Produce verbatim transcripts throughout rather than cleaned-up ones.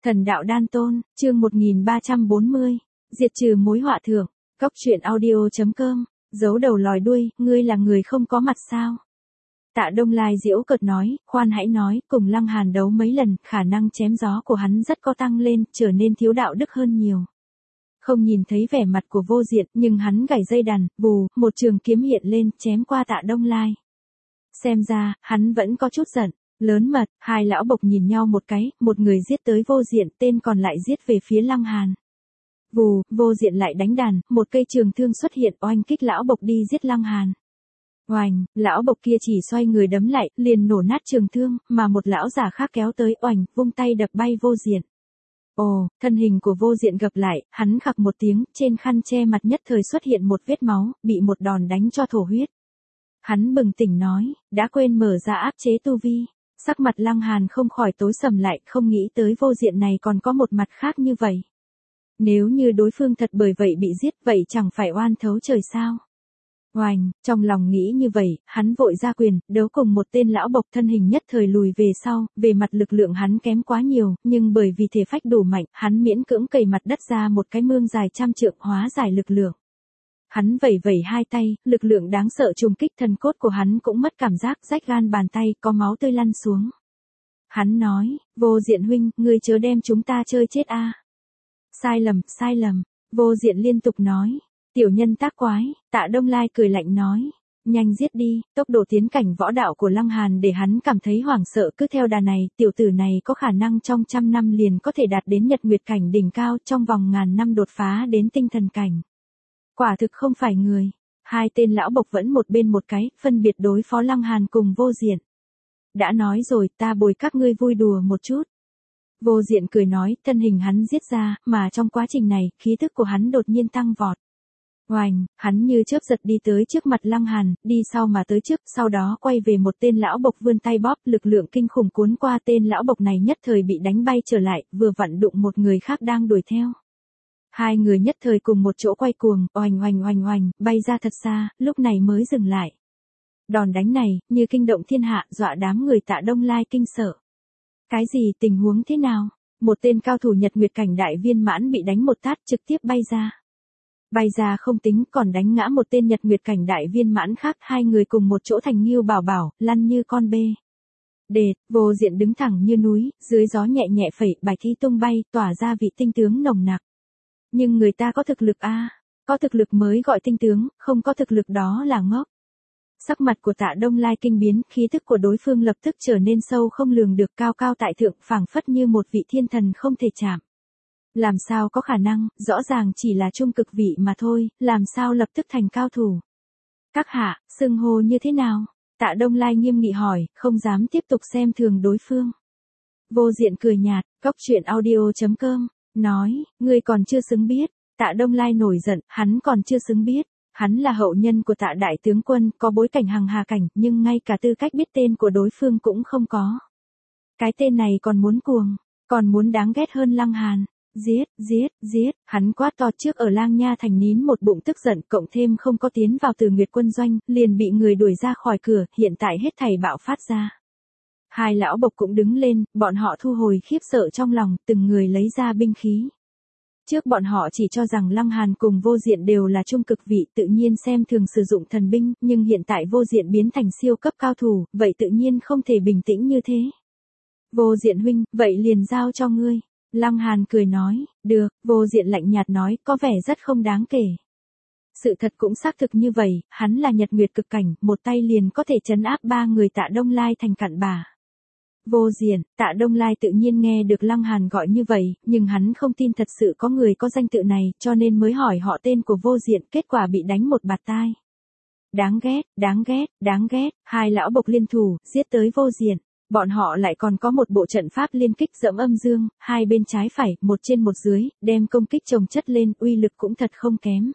Thần đạo đan tôn, chương một nghìn ba trăm bốn mươi, diệt trừ mối họa thượng, cốc truyện audio chấm com, giấu đầu lòi đuôi, ngươi là người không có mặt sao? Tạ Đông Lai giễu cợt nói, khoan hãy nói, cùng Lăng Hàn đấu mấy lần, khả năng chém gió của hắn rất có tăng lên, trở nên thiếu đạo đức hơn nhiều. Không nhìn thấy vẻ mặt của Vô Diện, nhưng hắn gảy dây đàn, vù, một trường kiếm hiện lên, chém qua Tạ Đông Lai. Xem ra, hắn vẫn có chút giận. Lớn mật, hai lão bộc nhìn nhau một cái, một người giết tới Vô Diện, tên còn lại giết về phía Lăng Hàn. Vù, Vô Diện lại đánh đàn, một cây trường thương xuất hiện oanh kích lão bộc đi giết Lăng Hàn. Oanh, lão bộc kia chỉ xoay người đấm lại, liền nổ nát trường thương, mà một lão giả khác kéo tới oanh, vung tay đập bay Vô Diện. Ồ, thân hình của Vô Diện gập lại, hắn khặc một tiếng, trên khăn che mặt nhất thời xuất hiện một vết máu, bị một đòn đánh cho thổ huyết. Hắn bừng tỉnh nói, đã quên mở ra áp chế tu vi. Sắc mặt Lăng Hàn không khỏi tối sầm lại, không nghĩ tới Vô Diện này còn có một mặt khác như vậy. Nếu như đối phương thật bởi vậy bị giết, vậy chẳng phải oan thấu trời sao? Oanh, trong lòng nghĩ như vậy, hắn vội ra quyền, đấu cùng một tên lão bộc, thân hình nhất thời lùi về sau, về mặt lực lượng hắn kém quá nhiều, nhưng bởi vì thể phách đủ mạnh, hắn miễn cưỡng cày mặt đất ra một cái mương dài trăm trượng hóa giải lực lượng. Hắn vẩy vẩy hai tay, lực lượng đáng sợ trùng kích thần cốt của hắn cũng mất cảm giác, rách gan bàn tay, có máu tươi lăn xuống. Hắn nói, Vô Diện huynh, ngươi chớ đem chúng ta chơi chết a. Sai lầm, sai lầm, Vô Diện liên tục nói, tiểu nhân tác quái. Tạ Đông Lai cười lạnh nói, nhanh giết đi, tốc độ tiến cảnh võ đạo của Lăng Hàn để hắn cảm thấy hoảng sợ, cứ theo đà này, tiểu tử này có khả năng trong trăm năm liền có thể đạt đến nhật nguyệt cảnh đỉnh cao, trong vòng ngàn năm đột phá đến tinh thần cảnh. Quả thực không phải người. Hai tên lão bộc vẫn một bên một cái, phân biệt đối phó Lăng Hàn cùng Vô Diện. Đã nói rồi, ta bồi các ngươi vui đùa một chút. Vô Diện cười nói, thân hình hắn giết ra, mà trong quá trình này, khí thức của hắn đột nhiên tăng vọt. Oanh, hắn như chớp giật đi tới trước mặt Lăng Hàn, đi sau mà tới trước, sau đó quay về một tên lão bộc vươn tay bóp, lực lượng kinh khủng cuốn qua tên lão bộc này nhất thời bị đánh bay trở lại, vừa vặn đụng một người khác đang đuổi theo. Hai người nhất thời cùng một chỗ quay cuồng, oanh oanh oanh oanh, bay ra thật xa, lúc này mới dừng lại. Đòn đánh này, như kinh động thiên hạ, dọa đám người Tạ Đông Lai kinh sợ. Cái gì, tình huống thế nào? Một tên cao thủ nhật nguyệt cảnh đại viên mãn bị đánh một tát trực tiếp bay ra. Bay ra không tính, còn đánh ngã một tên nhật nguyệt cảnh đại viên mãn khác, hai người cùng một chỗ thành nghiêu bảo bảo, lăn như con bê. Đệt, Vô Diện đứng thẳng như núi, dưới gió nhẹ nhẹ phẩy, bài thi tung bay, tỏa ra vị tinh tướng nồng nặc. Nhưng người ta có thực lực a, à, có thực lực mới gọi tinh tướng, không có thực lực đó là ngốc. Sắc mặt của Tạ Đông Lai kinh biến, khí thức của đối phương lập tức trở nên sâu không lường được, cao cao tại thượng, phảng phất như một vị thiên thần không thể chạm. Làm sao có khả năng, rõ ràng chỉ là trung cực vị mà thôi, làm sao lập tức thành cao thủ. Các hạ, xưng hô như thế nào? Tạ Đông Lai nghiêm nghị hỏi, không dám tiếp tục xem thường đối phương. Vô Diện cười nhạt, cốc truyện audio chấm com. Nói, ngươi còn chưa xứng biết. Tạ Đông Lai nổi giận, hắn còn chưa xứng biết. Hắn là hậu nhân của Tạ đại tướng quân, có bối cảnh hằng hà cảnh, nhưng ngay cả tư cách biết tên của đối phương cũng không có. Cái tên này còn muốn cuồng, còn muốn đáng ghét hơn Lăng Hàn. Giết, giết, giết, hắn quát to trước ở Lang Nha thành nín một bụng tức giận, cộng thêm không có tiến vào Từ Nguyệt quân doanh, liền bị người đuổi ra khỏi cửa, hiện tại hết thảy bạo phát ra. Hai lão bộc cũng đứng lên, bọn họ thu hồi khiếp sợ trong lòng, từng người lấy ra binh khí. Trước bọn họ chỉ cho rằng Lăng Hàn cùng Vô Diện đều là trung cực vị, tự nhiên xem thường sử dụng thần binh, nhưng hiện tại Vô Diện biến thành siêu cấp cao thủ, vậy tự nhiên không thể bình tĩnh như thế. Vô Diện huynh, vậy liền giao cho ngươi. Lăng Hàn cười nói, được, Vô Diện lạnh nhạt nói, có vẻ rất không đáng kể. Sự thật cũng xác thực như vậy, hắn là nhật nguyệt cực cảnh, một tay liền có thể trấn áp ba người Tạ Đông Lai thành cặn bã. Vô Diện, Tạ Đông Lai tự nhiên nghe được Lăng Hàn gọi như vậy, nhưng hắn không tin thật sự có người có danh tự này, cho nên mới hỏi họ tên của Vô Diện, kết quả bị đánh một bạt tai. Đáng ghét, đáng ghét, đáng ghét, hai lão bộc liên thủ, giết tới Vô Diện. Bọn họ lại còn có một bộ trận pháp liên kích dẫm âm dương, hai bên trái phải, một trên một dưới, đem công kích chồng chất lên, uy lực cũng thật không kém.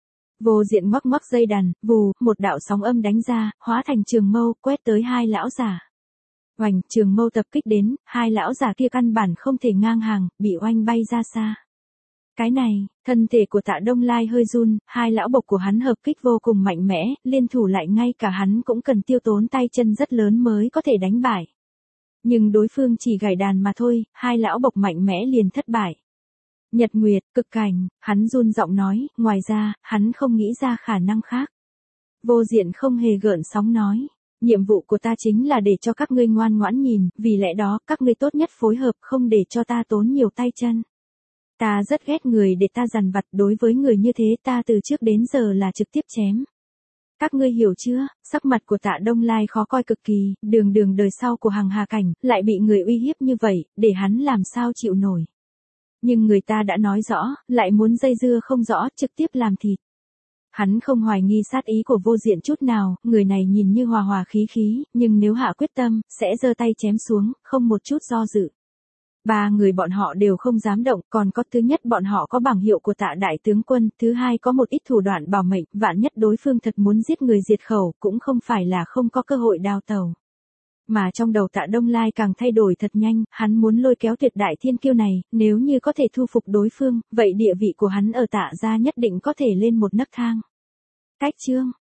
Vô Diện ngoắc ngoắc dây đàn, vù, một đạo sóng âm đánh ra, hóa thành trường mâu, quét tới hai lão giả. Oanh, trường mâu tập kích đến, hai lão giả kia căn bản không thể ngang hàng, bị oanh bay ra xa. Cái này, thân thể của Tạ Đông Lai hơi run, hai lão bộc của hắn hợp kích vô cùng mạnh mẽ, liên thủ lại ngay cả hắn cũng cần tiêu tốn tay chân rất lớn mới có thể đánh bại. Nhưng đối phương chỉ gảy đàn mà thôi, hai lão bộc mạnh mẽ liền thất bại. Nhật Nguyệt, Cực Cảnh, hắn run giọng nói, ngoài ra, hắn không nghĩ ra khả năng khác. Vô Diện không hề gợn sóng nói, nhiệm vụ của ta chính là để cho các ngươi ngoan ngoãn nhìn, vì lẽ đó, các ngươi tốt nhất phối hợp không để cho ta tốn nhiều tay chân. Ta rất ghét người để ta dằn vặt, đối với người như thế ta từ trước đến giờ là trực tiếp chém. Các ngươi hiểu chưa, sắc mặt của Tạ Đông Lai khó coi cực kỳ, đường đường đời sau của Hằng Hà Cảnh, lại bị người uy hiếp như vậy, để hắn làm sao chịu nổi. Nhưng người ta đã nói rõ, lại muốn dây dưa không rõ, trực tiếp làm thịt. Hắn không hoài nghi sát ý của Vô Diện chút nào, người này nhìn như hòa hòa khí khí, nhưng nếu hạ quyết tâm, sẽ giơ tay chém xuống, không một chút do dự. Ba người bọn họ đều không dám động, còn có thứ nhất bọn họ có bảng hiệu của Tạ đại tướng quân, thứ hai có một ít thủ đoạn bảo mệnh, vạn nhất đối phương thật muốn giết người diệt khẩu, cũng không phải là không có cơ hội đào tẩu. Mà trong đầu Tạ Đông Lai càng thay đổi thật nhanh, hắn muốn lôi kéo tuyệt đại thiên kiêu này, nếu như có thể thu phục đối phương, vậy địa vị của hắn ở Tạ gia nhất định có thể lên một nấc thang. Cách chương